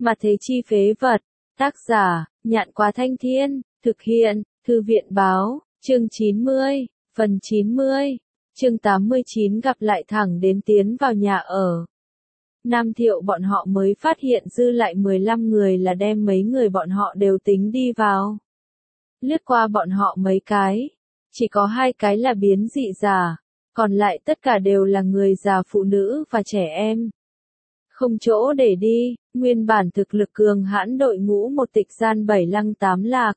Mà thế chi phế vật. Tác giả, Nhạn Quá Thanh Thiên, thực hiện, Thư viện báo, chương 90, phần 90, chương 89 gặp lại thẳng đến tiến vào nhà ở. Nam Thiệu bọn họ mới phát hiện dư lại 15 người là đem mấy người bọn họ đều tính đi vào. Lướt qua bọn họ mấy cái, chỉ có 2 cái là biến dị giả, còn lại tất cả đều là người già, phụ nữ và trẻ em. Không chỗ để đi, nguyên bản thực lực cường hãn đội ngũ một tịch gian 7 lăng 8 lạc.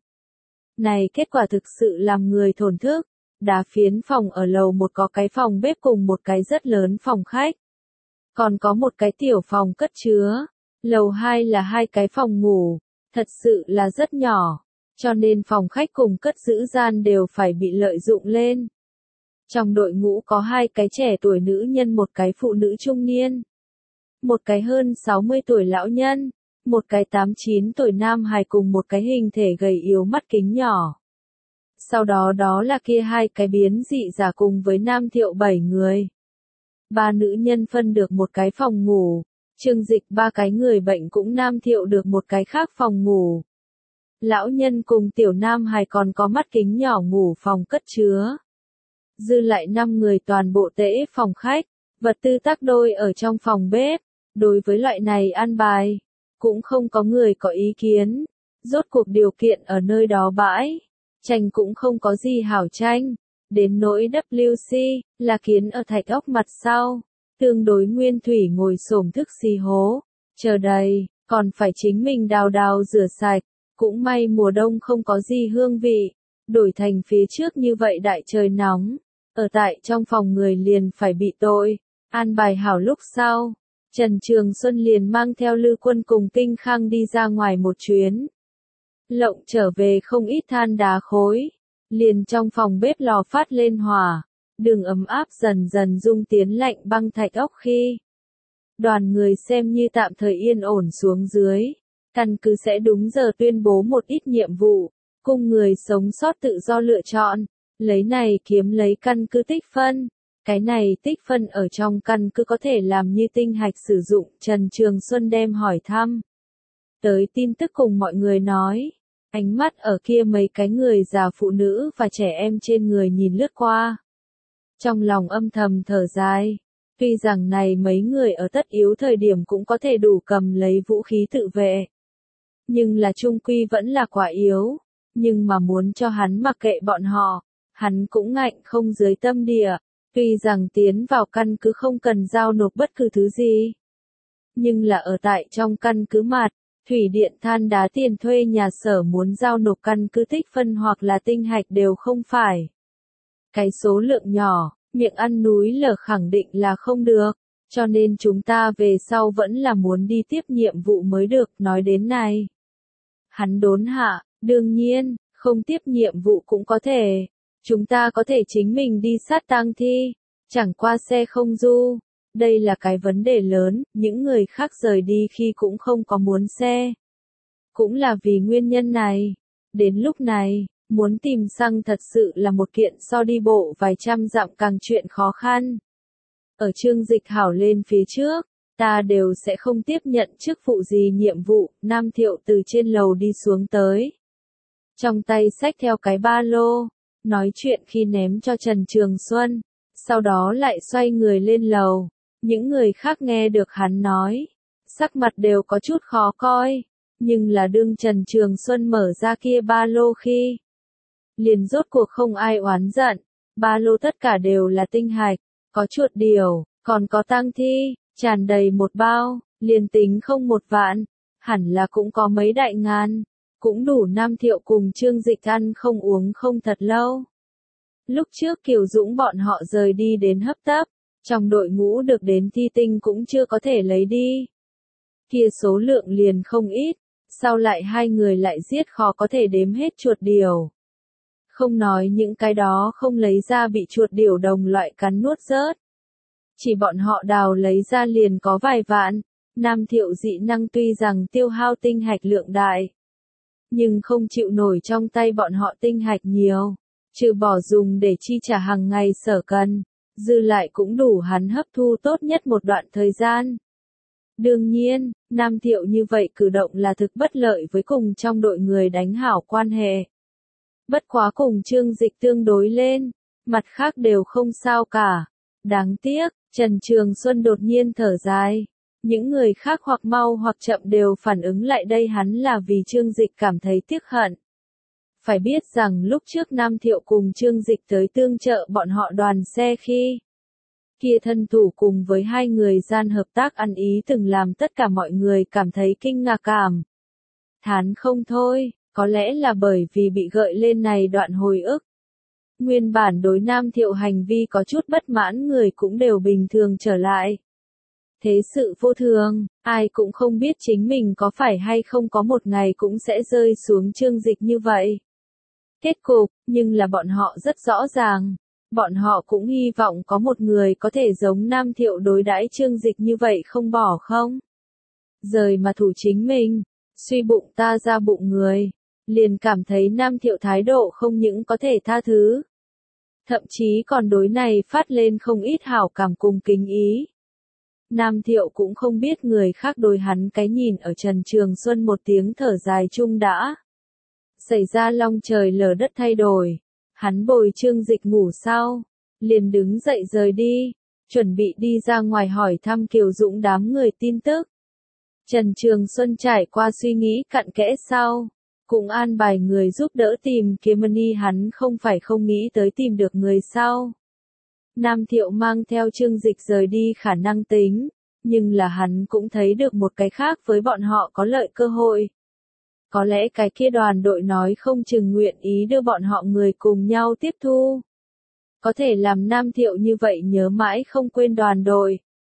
Này kết quả thực sự làm người thổn thức, đá phiến phòng ở lầu 1 có cái phòng bếp cùng một cái rất lớn phòng khách. Còn có một cái tiểu phòng cất chứa, lầu 2 là 2 cái phòng ngủ, thật sự là rất nhỏ, cho nên phòng khách cùng cất giữ gian đều phải bị lợi dụng lên. Trong đội ngũ có 2 cái trẻ tuổi nữ nhân, một cái phụ nữ trung niên, một cái hơn 60 tuổi lão nhân, một cái 8-9 tuổi nam hài cùng một cái hình thể gầy yếu mắt kính nhỏ. Sau đó đó là kia 2 cái biến dị giả cùng với Nam Thiệu 7 người. 3 nữ nhân phân được một cái phòng ngủ, Trương Dịch 3 cái người bệnh cũng Nam Thiệu được một cái khác phòng ngủ. Lão nhân cùng tiểu nam hài còn có mắt kính nhỏ ngủ phòng cất chứa. Dư lại 5 người toàn bộ tễ phòng khách, vật tư tác đôi ở trong phòng bếp. Đối với loại này an bài, cũng không có người có ý kiến. Rốt cuộc điều kiện ở nơi đó bãi, tranh cũng không có gì hảo tranh. Đến nỗi WC, là kiến ở thạch ốc mặt sau, tương đối nguyên thủy ngồi xổm thức xì hố, chờ đầy, còn phải chính mình đào rửa sạch. Cũng may mùa đông không có gì hương vị, đổi thành phía trước như vậy đại trời nóng, ở tại trong phòng người liền phải bị tội. An bài hảo lúc sau, Trần Trường Xuân liền mang theo Lư Quân cùng Kinh Khang đi ra ngoài một chuyến. Lộng trở về không ít than đá khối, liền trong phòng bếp lò phát lên hỏa, đường ấm áp dần dần dung tiến lạnh băng thạch ốc khi. Đoàn người xem như tạm thời yên ổn xuống dưới, căn cứ sẽ đúng giờ tuyên bố một ít nhiệm vụ, cùng người sống sót tự do lựa chọn, lấy này kiếm lấy căn cứ tích phân. Cái này tích phân ở trong căn cứ có thể làm như tinh hạch sử dụng. Trần Trường Xuân đem hỏi thăm tới tin tức cùng mọi người nói, ánh mắt ở kia mấy cái người già, phụ nữ và trẻ em trên người nhìn lướt qua. Trong lòng âm thầm thở dài, tuy rằng này mấy người ở tất yếu thời điểm cũng có thể đủ cầm lấy vũ khí tự vệ, nhưng là chung quy vẫn là quá yếu, nhưng mà muốn cho hắn mặc kệ bọn họ, hắn cũng ngạnh không dưới tâm địa. Tuy rằng tiến vào căn cứ không cần giao nộp bất cứ thứ gì, nhưng là ở tại trong căn cứ mặt, thủy điện, than đá, tiền thuê nhà sở muốn giao nộp căn cứ tích phân hoặc là tinh hạch đều không phải cái số lượng nhỏ, miệng ăn núi lở khẳng định là không được, cho nên chúng ta về sau vẫn là muốn đi tiếp nhiệm vụ mới được. Nói đến này, hắn đốn hạ, đương nhiên, không tiếp nhiệm vụ cũng có thể. Chúng ta có thể chính mình đi sát tang thi, chẳng qua xe không du. Đây là cái vấn đề lớn, những người khác rời đi khi cũng không có muốn xe. Cũng là vì nguyên nhân này. Đến lúc này, muốn tìm xăng thật sự là một kiện so đi bộ vài trăm dặm càng chuyện khó khăn. Ở Trương Dịch hảo lên phía trước, ta đều sẽ không tiếp nhận chức vụ gì nhiệm vụ. Nam Thiệu từ trên lầu đi xuống tới, trong tay xách theo cái ba lô. Nói chuyện khi ném cho Trần Trường Xuân, sau đó lại xoay người lên lầu. Những người khác nghe được hắn nói, sắc mặt đều có chút khó coi, nhưng là đương Trần Trường Xuân mở ra kia ba lô khi, liền rốt cuộc không ai oán giận. Ba lô tất cả đều là tinh hạch, có chuột điểu, còn có tang thi, tràn đầy một bao, liền tính không 1 vạn, hẳn là cũng có mấy đại ngàn. Cũng đủ Nam Thiệu cùng Trương Dịch ăn không uống không thật lâu. Lúc trước Kiều Dũng bọn họ rời đi đến hấp tấp, trong đội ngũ được đến thi tinh cũng chưa có thể lấy đi. Kia số lượng liền không ít, sau lại 2 người lại giết khó có thể đếm hết chuột điểu. Không nói những cái đó không lấy ra bị chuột điểu đồng loại cắn nuốt rớt. Chỉ bọn họ đào lấy ra liền có vài vạn. Nam Thiệu dị năng tuy rằng tiêu hao tinh hạch lượng đại, nhưng không chịu nổi trong tay bọn họ tinh hạch nhiều, trừ bỏ dùng để chi trả hàng ngày sở cần, dư lại cũng đủ hắn hấp thu tốt nhất một đoạn thời gian. Đương nhiên, Nam Thiệu như vậy cử động là thực bất lợi với cùng trong đội người đánh hảo quan hệ. Bất quá cùng Trương Dịch tương đối lên, mặt khác đều không sao cả. Đáng tiếc, Trần Trường Xuân đột nhiên thở dài. Những người khác hoặc mau hoặc chậm đều phản ứng lại đây hắn là vì Trương Dịch cảm thấy tiếc hận. Phải biết rằng lúc trước Nam Thiệu cùng Trương Dịch tới tương trợ bọn họ đoàn xe khi kia thân thủ cùng với hai người gian hợp tác ăn ý từng làm tất cả mọi người cảm thấy kinh ngạc cảm. Thán không thôi, có lẽ là bởi vì bị gợi lên này đoạn hồi ức. Nguyên bản đối Nam Thiệu hành vi có chút bất mãn người cũng đều bình thường trở lại. Thế sự vô thường, ai cũng không biết chính mình có phải hay không có một ngày cũng sẽ rơi xuống Trương Dịch như vậy. Kết cục, nhưng là bọn họ rất rõ ràng. Bọn họ cũng hy vọng có một người có thể giống Nam Thiệu đối đãi Trương Dịch như vậy không bỏ không. Rời mà thủ chính mình, suy bụng ta ra bụng người, liền cảm thấy Nam Thiệu thái độ không những có thể tha thứ. Thậm chí còn đối này phát lên không ít hảo cảm cùng kính ý. Nam Thiệu cũng không biết người khác đối hắn cái nhìn ở Trần Trường Xuân một tiếng thở dài chung đã. Xảy ra long trời lở đất thay đổi. Hắn bồi Trương Dịch ngủ sau, liền đứng dậy rời đi, chuẩn bị đi ra ngoài hỏi thăm Kiều Dũng đám người tin tức. Trần Trường Xuân trải qua suy nghĩ cặn kẽ sau, cũng an bài người giúp đỡ tìm kiếm Mani hắn không phải không nghĩ tới tìm được người sau. Nam Thiệu mang theo Trương Dịch rời đi khả năng tính, nhưng là hắn cũng thấy được một cái khác với bọn họ có lợi cơ hội. Có lẽ cái kia đoàn đội nói không chừng nguyện ý đưa bọn họ người cùng nhau tiếp thu. Có thể làm Nam Thiệu như vậy nhớ mãi không quên đoàn đội.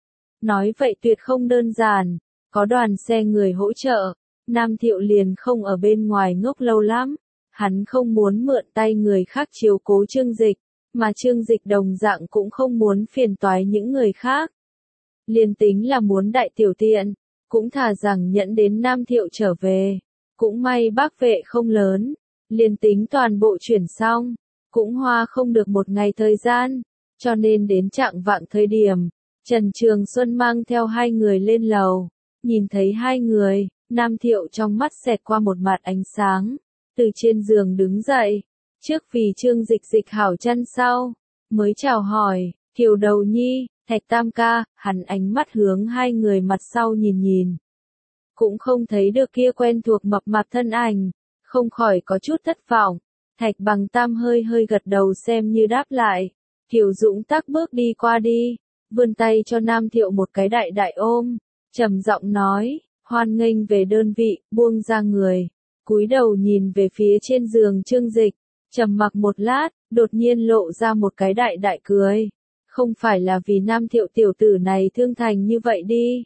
Nói vậy tuyệt không đơn giản, có đoàn xe người hỗ trợ, Nam Thiệu liền không ở bên ngoài ngốc lâu lắm. Hắn không muốn mượn tay người khác chiếu cố Trương Dịch, mà Trương Dịch đồng dạng cũng không muốn phiền toái những người khác. Liền tính là muốn đại tiểu tiện, cũng thà rằng nhẫn đến Nam Thiệu trở về. Cũng may bác vệ không lớn, liền tính toàn bộ chuyển xong, cũng hoa không được một ngày thời gian, cho nên đến chạng vạng thời điểm, Trần Trường Xuân mang theo hai người lên lầu, nhìn thấy hai người, Nam Thiệu trong mắt xẹt qua một mặt ánh sáng, từ trên giường đứng dậy, trước vì Trương Dịch dịch hảo chân sau, mới chào hỏi, Kiều Đầu Nhi, Thạch Tam ca, hắn ánh mắt hướng hai người mặt sau nhìn nhìn. Cũng không thấy được kia quen thuộc mập mạp thân ảnh, không khỏi có chút thất vọng. Thạch Bằng Tam hơi hơi gật đầu xem như đáp lại. Kiều Dũng tắc bước đi qua đi, vươn tay cho Nam Thiệu một cái đại đại ôm, trầm giọng nói, hoan nghênh về đơn vị, buông ra người, cúi đầu nhìn về phía trên giường Trương Dịch, trầm mặc một lát, đột nhiên lộ ra một cái đại đại cười. Không phải là vì Nam Thiệu tiểu tử này thương thành như vậy đi.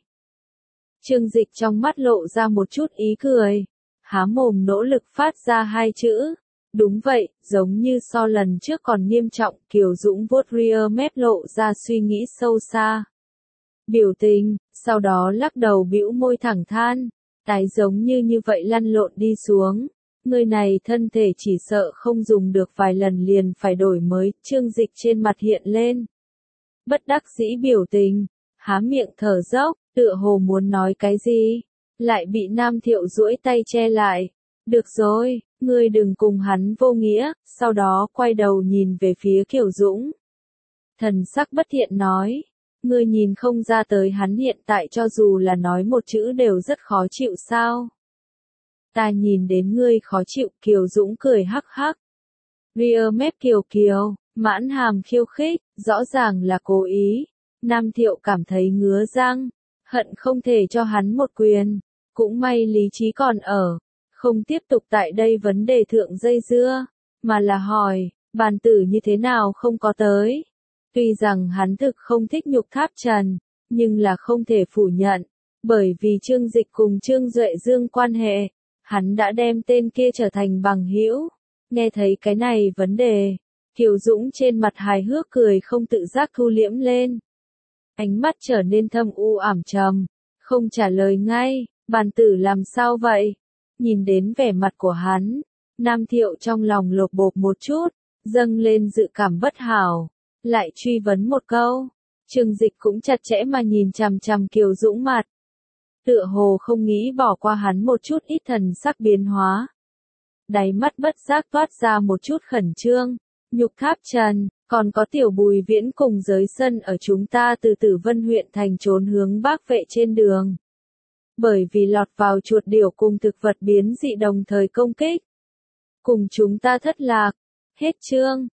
Trương Dịch trong mắt lộ ra một chút ý cười, há mồm nỗ lực phát ra hai chữ. Đúng vậy, giống như so lần trước còn nghiêm trọng, Kiều Dũng vuốt ria mép lộ ra suy nghĩ sâu xa. Biểu tình, sau đó lắc đầu bĩu môi thẳng than, tái giống như vậy lăn lộn đi xuống. Người này thân thể chỉ sợ không dùng được vài lần liền phải đổi mới, Trương Dịch trên mặt hiện lên. Bất đắc dĩ biểu tình, há miệng thở dốc, tựa hồ muốn nói cái gì, lại bị Nam Thiệu duỗi tay che lại. Được rồi, ngươi đừng cùng hắn vô nghĩa, sau đó quay đầu nhìn về phía Kiều Dũng. Thần sắc bất thiện nói, ngươi nhìn không ra tới hắn hiện tại cho dù là nói một chữ đều rất khó chịu sao. Ta nhìn đến ngươi khó chịu, Kiều Dũng cười hắc hắc. Ria mép kiều kiều, mãn hàm khiêu khích, rõ ràng là cố ý. Nam Thiệu cảm thấy ngứa răng, hận không thể cho hắn một quyền. Cũng may lý trí còn ở, không tiếp tục tại đây vấn đề thượng dây dưa, mà là hỏi, bàn tử như thế nào không có tới. Tuy rằng hắn thực không thích nhục tháp trần, nhưng là không thể phủ nhận, bởi vì Trương Dịch cùng Trương Duệ Dương quan hệ, hắn đã đem tên kia trở thành bằng hữu. Nghe thấy cái này vấn đề, Kiều Dũng trên mặt hài hước cười không tự giác thu liễm lên. Ánh mắt trở nên thâm u ảm trầm, không trả lời ngay, bàn tử làm sao vậy? Nhìn đến vẻ mặt của hắn, Nam Thiệu trong lòng lột bột một chút, dâng lên dự cảm bất hảo, lại truy vấn một câu. Trương Dịch cũng chặt chẽ mà nhìn chằm chằm Kiều Dũng mặt, tựa hồ không nghĩ bỏ qua hắn một chút ít thần sắc biến hóa. Đáy mắt bất giác toát ra một chút khẩn trương, Nhục Tháp Trần, còn có Tiểu Bùi Viễn cùng giới sân ở chúng ta từ Tử Vân huyện thành trốn hướng Bắc Vệ trên đường. Bởi vì lọt vào chuột điểu cùng thực vật biến dị đồng thời công kích. Cùng chúng ta thất lạc. Hết chương.